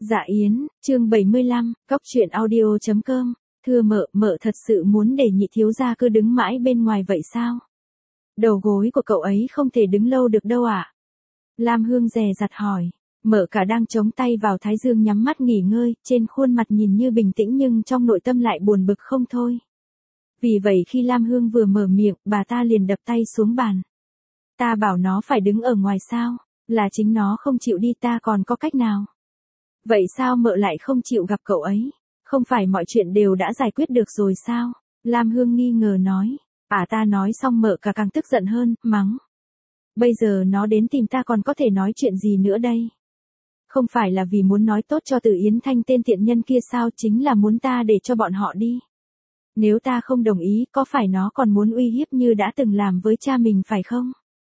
Dạ Yến, chương 75, Cóc truyện audio.com. Thưa mợ thật sự muốn để nhị thiếu gia cứ đứng mãi bên ngoài vậy sao? Đầu gối của cậu ấy không thể đứng lâu được đâu ạ. Lam Hương dè dặt hỏi. Mợ cả đang chống tay vào thái dương nhắm mắt nghỉ ngơi, trên khuôn mặt nhìn như bình tĩnh nhưng trong nội tâm lại buồn bực không thôi. Vì vậy khi Lam Hương vừa mở miệng, bà ta liền đập tay xuống bàn. Ta bảo nó phải đứng ở ngoài sao? Là chính nó không chịu đi, ta còn có cách nào? Vậy sao mợ lại không chịu gặp cậu ấy? Không phải mọi chuyện đều đã giải quyết được rồi sao? Lam Hương nghi ngờ nói. Ta nói xong mợ cả càng tức giận hơn, mắng. Bây giờ nó đến tìm ta còn có thể nói chuyện gì nữa đây? Không phải là vì muốn nói tốt cho Từ Yến Thanh tên tiện nhân kia sao, chính là muốn ta để cho bọn họ đi. Nếu ta không đồng ý, có phải nó còn muốn uy hiếp như đã từng làm với cha mình phải không?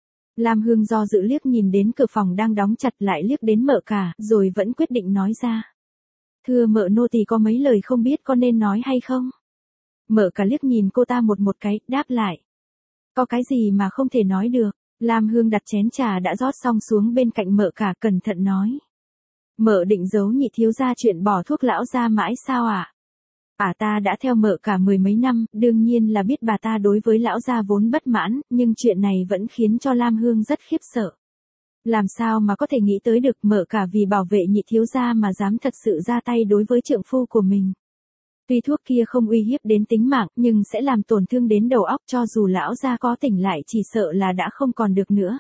Lam Hương do dự liếc nhìn đến cửa phòng đang đóng chặt, lại liếc đến mợ cả, rồi vẫn quyết định nói ra. Thưa mợ, nô tỳ có mấy lời không biết có nên nói hay không? Mợ cả liếc nhìn cô ta một cái, đáp lại. Có cái gì mà không thể nói được? Lam Hương đặt chén trà đã rót xong xuống bên cạnh mợ cả, cẩn thận nói. Mợ định giấu nhị thiếu gia chuyện bỏ thuốc lão ra mãi sao ạ? Ta đã theo mợ cả mười mấy năm, đương nhiên là biết bà ta đối với lão gia vốn bất mãn, nhưng chuyện này vẫn khiến cho Lam Hương rất khiếp sợ. Làm sao mà có thể nghĩ tới được mợ cả vì bảo vệ nhị thiếu gia mà dám thật sự ra tay đối với trượng phu của mình. Tuy thuốc kia không uy hiếp đến tính mạng, nhưng sẽ làm tổn thương đến đầu óc, cho dù lão gia có tỉnh lại chỉ sợ là đã không còn được nữa.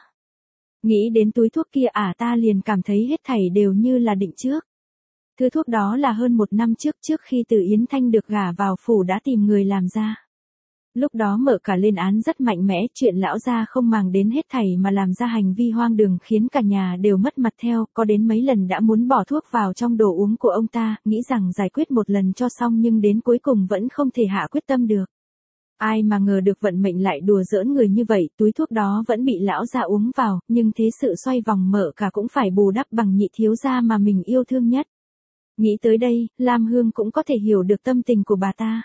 Nghĩ đến túi thuốc kia ta liền cảm thấy hết thảy đều như là định trước. Thứ thuốc đó là hơn 1 năm trước khi Từ Yến Thanh được gả vào phủ đã tìm người làm ra. Lúc đó mợ cả lên án rất mạnh mẽ, chuyện lão gia không màng đến hết thảy mà làm ra hành vi hoang đường khiến cả nhà đều mất mặt theo, có đến mấy lần đã muốn bỏ thuốc vào trong đồ uống của ông ta, nghĩ rằng giải quyết một lần cho xong nhưng đến cuối cùng vẫn không thể hạ quyết tâm được. Ai mà ngờ được vận mệnh lại đùa giỡn người như vậy, túi thuốc đó vẫn bị lão gia uống vào, nhưng thế sự xoay vòng mợ cả cũng phải bù đắp bằng nhị thiếu gia mà mình yêu thương nhất. Nghĩ tới đây, Lam Hương cũng có thể hiểu được tâm tình của bà ta.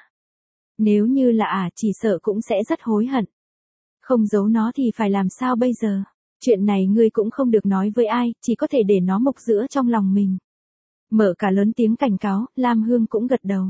Nếu như là chỉ sợ cũng sẽ rất hối hận. Không giấu nó thì phải làm sao bây giờ? Chuyện này ngươi cũng không được nói với ai, chỉ có thể để nó mộc giữa trong lòng mình. Mợ cả lớn tiếng cảnh cáo, Lam Hương cũng gật đầu.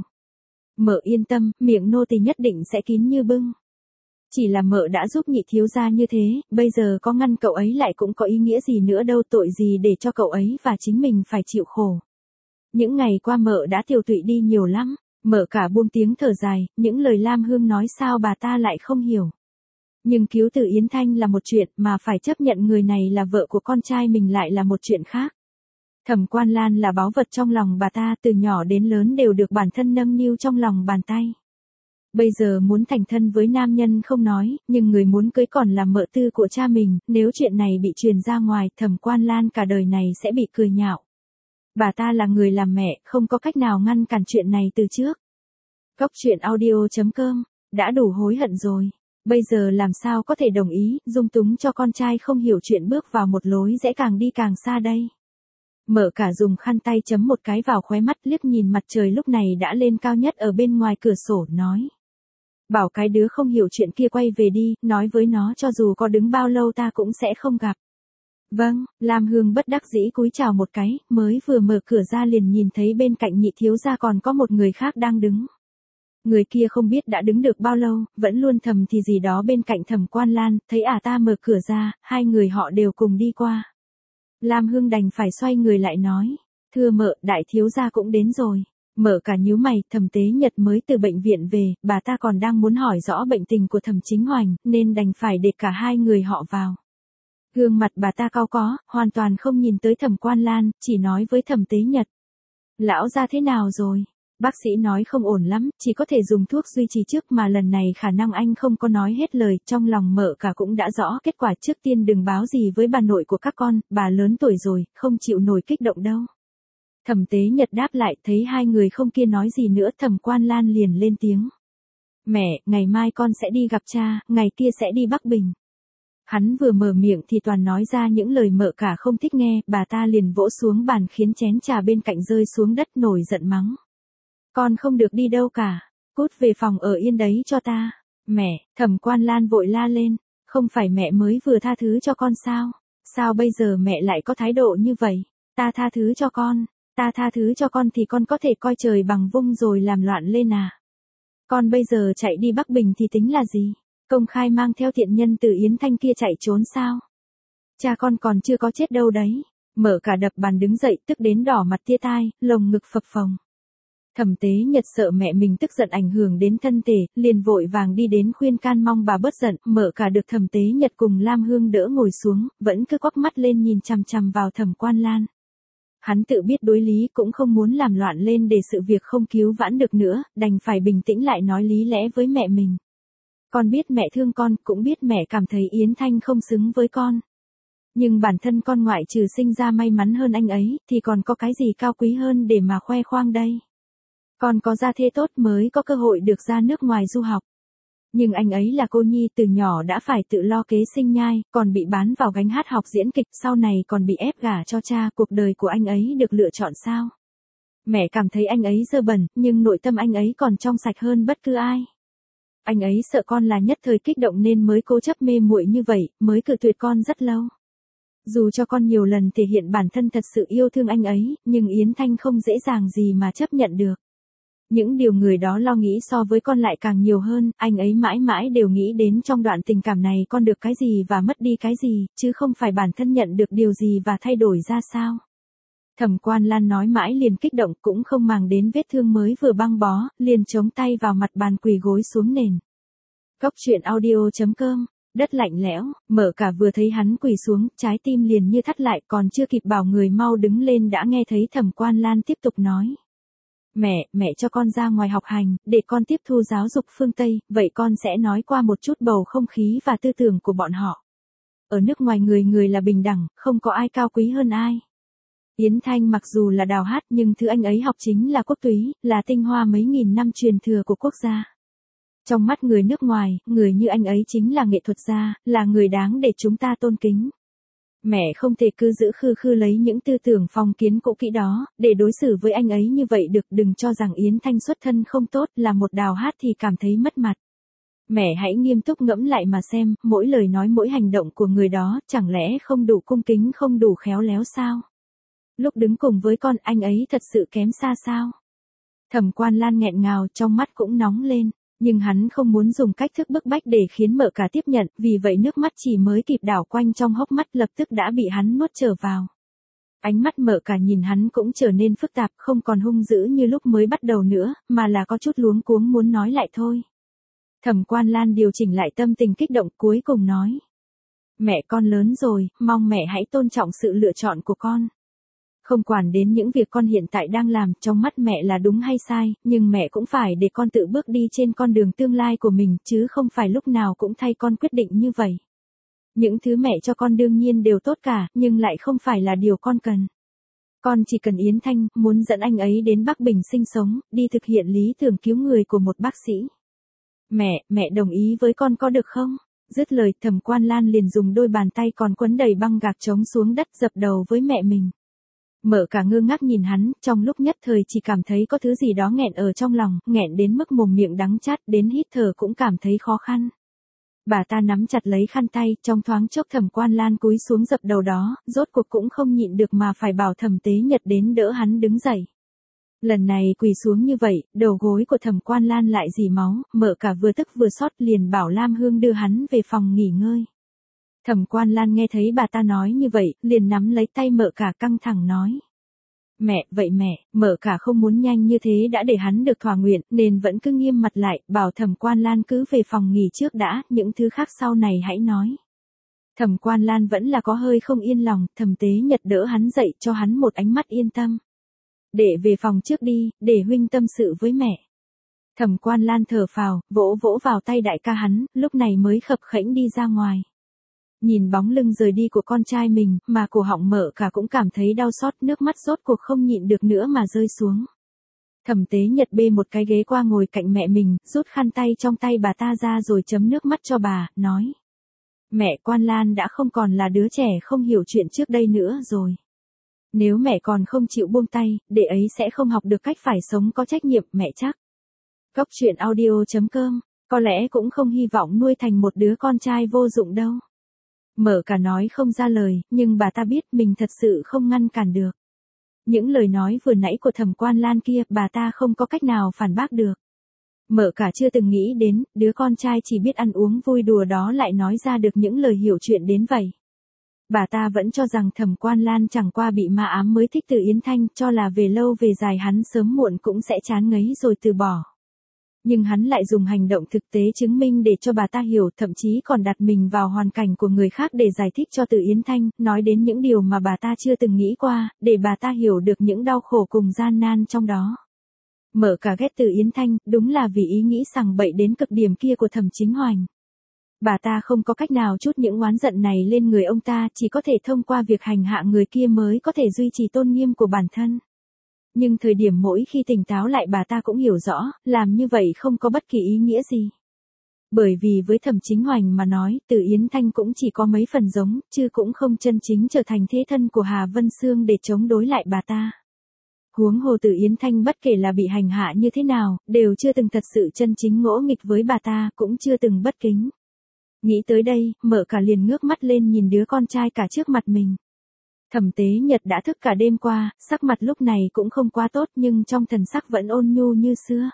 Mợ yên tâm, miệng nô tỳ nhất định sẽ kín như bưng. Chỉ là mợ đã giúp nhị thiếu gia như thế, bây giờ có ngăn cậu ấy lại cũng có ý nghĩa gì nữa đâu, tội gì để cho cậu ấy và chính mình phải chịu khổ. Những ngày qua mợ đã tiều tụy đi nhiều lắm. Mợ cả buông tiếng thở dài, những lời Lam Hương nói sao bà ta lại không hiểu. Nhưng cứu Từ Yến Thanh là một chuyện, mà phải chấp nhận người này là vợ của con trai mình lại là một chuyện khác. Thẩm Quan Lan là báu vật trong lòng bà ta, từ nhỏ đến lớn đều được bản thân nâng niu trong lòng bàn tay. Bây giờ muốn thành thân với nam nhân không nói, nhưng người muốn cưới còn là mợ tư của cha mình, nếu chuyện này bị truyền ra ngoài, Thẩm Quan Lan cả đời này sẽ bị cười nhạo. Bà ta là người làm mẹ, không có cách nào ngăn cản chuyện này từ trước. Cóc truyện audio.com, đã đủ hối hận rồi. Bây giờ làm sao có thể đồng ý, dung túng cho con trai không hiểu chuyện bước vào một lối rẽ càng đi càng xa đây. Mợ cả dùng khăn tay chấm một cái vào khóe mắt, liếc nhìn mặt trời lúc này đã lên cao nhất ở bên ngoài cửa sổ, nói. Bảo cái đứa không hiểu chuyện kia quay về đi, nói với nó cho dù có đứng bao lâu ta cũng sẽ không gặp. Vâng, Lam Hương bất đắc dĩ cúi chào một cái, mới vừa mở cửa ra liền nhìn thấy bên cạnh nhị thiếu gia còn có một người khác đang đứng. Người kia không biết đã đứng được bao lâu, vẫn luôn thầm thì gì đó bên cạnh Thẩm Quan Lan, thấy ta mở cửa ra, hai người họ đều cùng đi qua. Lam Hương đành phải xoay người lại nói, thưa mợ, đại thiếu gia cũng đến rồi. Mợ cả nhíu mày, Thẩm Tế Nhật mới từ bệnh viện về, bà ta còn đang muốn hỏi rõ bệnh tình của Thẩm Chính Hoành, nên đành phải để cả hai người họ vào. Gương mặt bà ta cau có, hoàn toàn không nhìn tới Thẩm Quan Lan, chỉ nói với Thẩm Tế Nhật. Lão gia thế nào rồi? Bác sĩ nói không ổn lắm, chỉ có thể dùng thuốc duy trì trước, mà lần này khả năng anh không có nói hết lời, trong lòng mợ cả cũng đã rõ kết quả. Trước tiên đừng báo gì với bà nội của các con, bà lớn tuổi rồi, không chịu nổi kích động đâu. Thẩm Tế Nhật đáp lại, thấy hai người không kia nói gì nữa, Thẩm Quan Lan liền lên tiếng. Mẹ, ngày mai con sẽ đi gặp cha, ngày kia sẽ đi Bắc Bình. Hắn vừa mở miệng thì toàn nói ra những lời mợ cả không thích nghe, bà ta liền vỗ xuống bàn khiến chén trà bên cạnh rơi xuống đất, nổi giận mắng. Con không được đi đâu cả, cút về phòng ở yên đấy cho ta. Mẹ, Thẩm Quan Lan vội la lên, không phải mẹ mới vừa tha thứ cho con sao? Sao bây giờ mẹ lại có thái độ như vậy? Ta tha thứ cho con. Ta tha thứ cho con thì con có thể coi trời bằng vung rồi làm loạn lên à? Con bây giờ chạy đi Bắc Bình thì tính là gì? Công khai mang theo thiện nhân từ Yến Thanh kia chạy trốn sao? Cha con còn chưa có chết đâu đấy. Mở cả đập bàn đứng dậy tức đến đỏ mặt tia tai, lồng ngực phập phồng. Thẩm Tế Nhật sợ mẹ mình tức giận ảnh hưởng đến thân thể, liền vội vàng đi đến khuyên can mong bà bớt giận, Mở cả được Thẩm Tế Nhật cùng Lam Hương đỡ ngồi xuống, vẫn cứ quắc mắt lên nhìn chằm chằm vào Thẩm Quan Lan. Hắn tự biết đối lý cũng không muốn làm loạn lên để sự việc không cứu vãn được nữa, đành phải bình tĩnh lại nói lý lẽ với mẹ mình. Con biết mẹ thương con, cũng biết mẹ cảm thấy Yến Thanh không xứng với con. Nhưng bản thân con ngoại trừ sinh ra may mắn hơn anh ấy, thì còn có cái gì cao quý hơn để mà khoe khoang đây. Con có gia thế tốt mới có cơ hội được ra nước ngoài du học. Nhưng anh ấy là cô nhi từ nhỏ đã phải tự lo kế sinh nhai, còn bị bán vào gánh hát học diễn kịch, sau này còn bị ép gả cho cha, cuộc đời của anh ấy được lựa chọn sao? Mẹ cảm thấy anh ấy dơ bẩn, nhưng nội tâm anh ấy còn trong sạch hơn bất cứ ai. Anh ấy sợ con là nhất thời kích động nên mới cố chấp mê muội như vậy, mới cự tuyệt con rất lâu. Dù cho con nhiều lần thể hiện bản thân thật sự yêu thương anh ấy, nhưng Yến Thanh không dễ dàng gì mà chấp nhận được. Những điều người đó lo nghĩ so với con lại càng nhiều hơn, anh ấy mãi mãi đều nghĩ đến trong đoạn tình cảm này con được cái gì và mất đi cái gì, chứ không phải bản thân nhận được điều gì và thay đổi ra sao. Thẩm Quan Lan nói mãi liền kích động cũng không màng đến vết thương mới vừa băng bó, liền chống tay vào mặt bàn quỳ gối xuống nền. Cốc truyện audio.com. Đất lạnh lẽo, Mở cả vừa thấy hắn quỳ xuống, trái tim liền như thắt lại, còn chưa kịp bảo người mau đứng lên đã nghe thấy Thẩm Quan Lan tiếp tục nói. Mẹ cho con ra ngoài học hành, để con tiếp thu giáo dục phương Tây, vậy con sẽ nói qua một chút bầu không khí và tư tưởng của bọn họ. Ở nước ngoài người người là bình đẳng, không có ai cao quý hơn ai. Yến Thanh mặc dù là đào hát nhưng thứ anh ấy học chính là quốc túy, là tinh hoa mấy nghìn năm truyền thừa của quốc gia. Trong mắt người nước ngoài, người như anh ấy chính là nghệ thuật gia, là người đáng để chúng ta tôn kính. Mẹ không thể cứ giữ khư khư lấy những tư tưởng phong kiến cũ kỹ đó, để đối xử với anh ấy như vậy được, đừng cho rằng Yến Thanh xuất thân không tốt, là một đào hát thì cảm thấy mất mặt. Mẹ hãy nghiêm túc ngẫm lại mà xem, mỗi lời nói mỗi hành động của người đó, chẳng lẽ không đủ cung kính không đủ khéo léo sao? Lúc đứng cùng với con anh ấy thật sự kém xa sao? Thẩm Quan Lan nghẹn ngào trong mắt cũng nóng lên. Nhưng hắn không muốn dùng cách thức bức bách để khiến Mở cả tiếp nhận, vì vậy nước mắt chỉ mới kịp đảo quanh trong hốc mắt lập tức đã bị hắn nuốt trở vào. Ánh mắt Mở cả nhìn hắn cũng trở nên phức tạp, không còn hung dữ như lúc mới bắt đầu nữa, mà là có chút luống cuống muốn nói lại thôi. Thẩm Quan Lan điều chỉnh lại tâm tình kích động cuối cùng nói. Mẹ con lớn rồi, mong mẹ hãy tôn trọng sự lựa chọn của con. Không quản đến những việc con hiện tại đang làm, trong mắt mẹ là đúng hay sai, nhưng mẹ cũng phải để con tự bước đi trên con đường tương lai của mình, chứ không phải lúc nào cũng thay con quyết định như vậy. Những thứ mẹ cho con đương nhiên đều tốt cả, nhưng lại không phải là điều con cần. Con chỉ cần Yến Thanh, muốn dẫn anh ấy đến Bắc Bình sinh sống, đi thực hiện lý tưởng cứu người của một bác sĩ. Mẹ đồng ý với con có được không? Dứt lời, Thẩm Quan Lan liền dùng đôi bàn tay còn quấn đầy băng gạc trống xuống đất dập đầu với mẹ mình. Mở cả ngơ ngác nhìn hắn, trong lúc nhất thời chỉ cảm thấy có thứ gì đó nghẹn ở trong lòng, nghẹn đến mức mồm miệng đắng chát, đến hít thở cũng cảm thấy khó khăn. Bà ta nắm chặt lấy khăn tay, trong thoáng chốc Thẩm Quan Lan cúi xuống dập đầu đó, rốt cuộc cũng không nhịn được mà phải bảo Thẩm Tế Nhật đến đỡ hắn đứng dậy. Lần này quỳ xuống như vậy, đầu gối của Thẩm Quan Lan lại rỉ máu, Mở cả vừa tức vừa xót liền bảo Lam Hương đưa hắn về phòng nghỉ ngơi. Thẩm Quan Lan nghe thấy bà ta nói như vậy, liền nắm lấy tay Mở cả căng thẳng nói. Vậy mẹ, Mở cả không muốn nhanh như thế đã để hắn được thỏa nguyện, nên vẫn cứ nghiêm mặt lại, bảo Thẩm Quan Lan cứ về phòng nghỉ trước đã, những thứ khác sau này hãy nói. Thẩm Quan Lan vẫn là có hơi không yên lòng, Thẩm Tế Nhật đỡ hắn dậy cho hắn một ánh mắt yên tâm. Để về phòng trước đi, để huynh tâm sự với mẹ. Thẩm Quan Lan thở phào, vỗ vỗ vào tay đại ca hắn, lúc này mới khập khẽnh đi ra ngoài. Nhìn bóng lưng rời đi của con trai mình, mà cổ họng Mở cả cũng cảm thấy đau xót, nước mắt rốt cuộc không nhịn được nữa mà rơi xuống. Thẩm Tế Nhật bê một cái ghế qua ngồi cạnh mẹ mình, rút khăn tay trong tay bà ta ra rồi chấm nước mắt cho bà, nói. Mẹ, Quan Lan đã không còn là đứa trẻ không hiểu chuyện trước đây nữa rồi. Nếu mẹ còn không chịu buông tay, để ấy sẽ không học được cách phải sống có trách nhiệm, mẹ chắc. Cốc truyện audio.com, có lẽ cũng không hy vọng nuôi thành một đứa con trai vô dụng đâu. Mở cả nói không ra lời, nhưng bà ta biết mình thật sự không ngăn cản được. Những lời nói vừa nãy của Thẩm Quan Lan kia, bà ta không có cách nào phản bác được. Mợ cả chưa từng nghĩ đến, đứa con trai chỉ biết ăn uống vui đùa đó lại nói ra được những lời hiểu chuyện đến vậy. Bà ta vẫn cho rằng Thẩm Quan Lan chẳng qua bị ma ám mới thích Từ Yến Thanh, cho là về lâu về dài hắn sớm muộn cũng sẽ chán ngấy rồi từ bỏ. Nhưng hắn lại dùng hành động thực tế chứng minh để cho bà ta hiểu, thậm chí còn đặt mình vào hoàn cảnh của người khác để giải thích cho Từ Yến Thanh, nói đến những điều mà bà ta chưa từng nghĩ qua, để bà ta hiểu được những đau khổ cùng gian nan trong đó. Mợ cả ghét Từ Yến Thanh, đúng là vì ý nghĩ sằng bậy đến cực điểm kia của Thẩm Chính Hoành. Bà ta không có cách nào trút những oán giận này lên người ông ta, chỉ có thể thông qua việc hành hạ người kia mới có thể duy trì tôn nghiêm của bản thân. Nhưng thời điểm mỗi khi tỉnh táo lại bà ta cũng hiểu rõ, làm như vậy không có bất kỳ ý nghĩa gì. Bởi vì với Thẩm Chính Hoành mà nói, Từ Yến Thanh cũng chỉ có mấy phần giống, chứ cũng không chân chính trở thành thế thân của Hà Vân Sương để chống đối lại bà ta. Huống hồ Từ Yến Thanh bất kể là bị hành hạ như thế nào, đều chưa từng thật sự chân chính ngỗ nghịch với bà ta, cũng chưa từng bất kính. Nghĩ tới đây, mợ cả liền ngước mắt lên nhìn đứa con trai cả trước mặt mình. Thẩm Tế Nhật đã thức cả đêm qua, sắc mặt lúc này cũng không quá tốt nhưng trong thần sắc vẫn ôn nhu như xưa.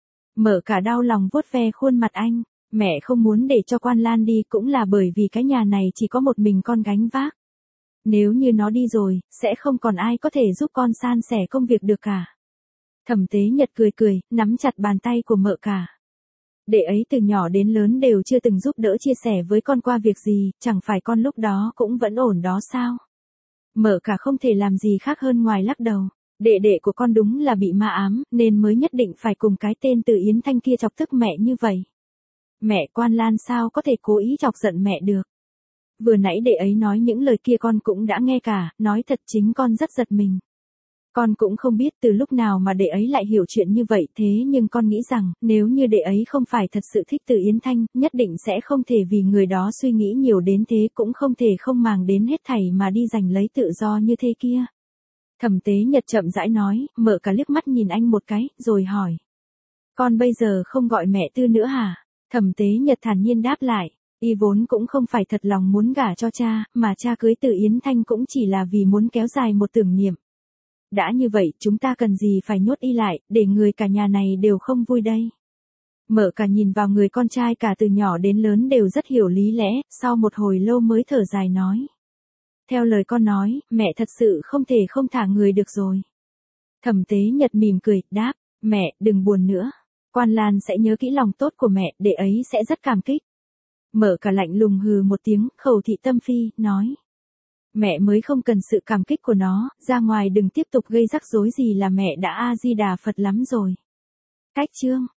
Mợ cả đau lòng vuốt ve khuôn mặt anh, mẹ không muốn để cho Quan Lan đi cũng là bởi vì cái nhà này chỉ có một mình con gánh vác. Nếu như nó đi rồi, sẽ không còn ai có thể giúp con san sẻ công việc được cả. Thẩm Tế Nhật cười cười, nắm chặt bàn tay của mợ cả. Đệ ấy từ nhỏ đến lớn đều chưa từng giúp đỡ chia sẻ với con qua việc gì, chẳng phải con lúc đó cũng vẫn ổn đó sao? Mợ cả không thể làm gì khác hơn ngoài lắc đầu. Đệ đệ của con đúng là bị ma ám, nên mới nhất định phải cùng cái tên Từ Yến Thanh kia chọc tức mẹ như vậy. Mẹ Quan Lan sao có thể cố ý chọc giận mẹ được? Vừa nãy đệ ấy nói những lời kia con cũng đã nghe cả, nói thật chính con rất giật mình. Con cũng không biết từ lúc nào mà đệ ấy lại hiểu chuyện như vậy, thế nhưng con nghĩ rằng, nếu như đệ ấy không phải thật sự thích Từ Yến Thanh, nhất định sẽ không thể vì người đó suy nghĩ nhiều đến thế, cũng không thể không màng đến hết thảy mà đi giành lấy tự do như thế kia. Thẩm Tế Nhật chậm rãi nói, mợ cả liếc mắt nhìn anh một cái, rồi hỏi. Con bây giờ không gọi mẹ Tư nữa hả? Thẩm Tế Nhật thản nhiên đáp lại. Y vốn cũng không phải thật lòng muốn gả cho cha, mà cha cưới Từ Yến Thanh cũng chỉ là vì muốn kéo dài một tưởng niệm. Đã như vậy, chúng ta cần gì phải nhốt Y lại, để người cả nhà này đều không vui đây. Mợ cả nhìn vào người con trai cả từ nhỏ đến lớn đều rất hiểu lý lẽ, sau một hồi lâu mới thở dài nói. Theo lời con nói, mẹ thật sự không thể không thả người được rồi. Thẩm Tế Nhật mỉm cười, đáp, mẹ, đừng buồn nữa. Quan Lan sẽ nhớ kỹ lòng tốt của mẹ, đệ ấy sẽ rất cảm kích. Mợ cả lạnh lùng hừ một tiếng, khẩu thị tâm phi, nói. Mẹ mới không cần sự cảm kích của nó, ra ngoài đừng tiếp tục gây rắc rối gì là mẹ đã A-di-đà Phật lắm rồi. Cách chương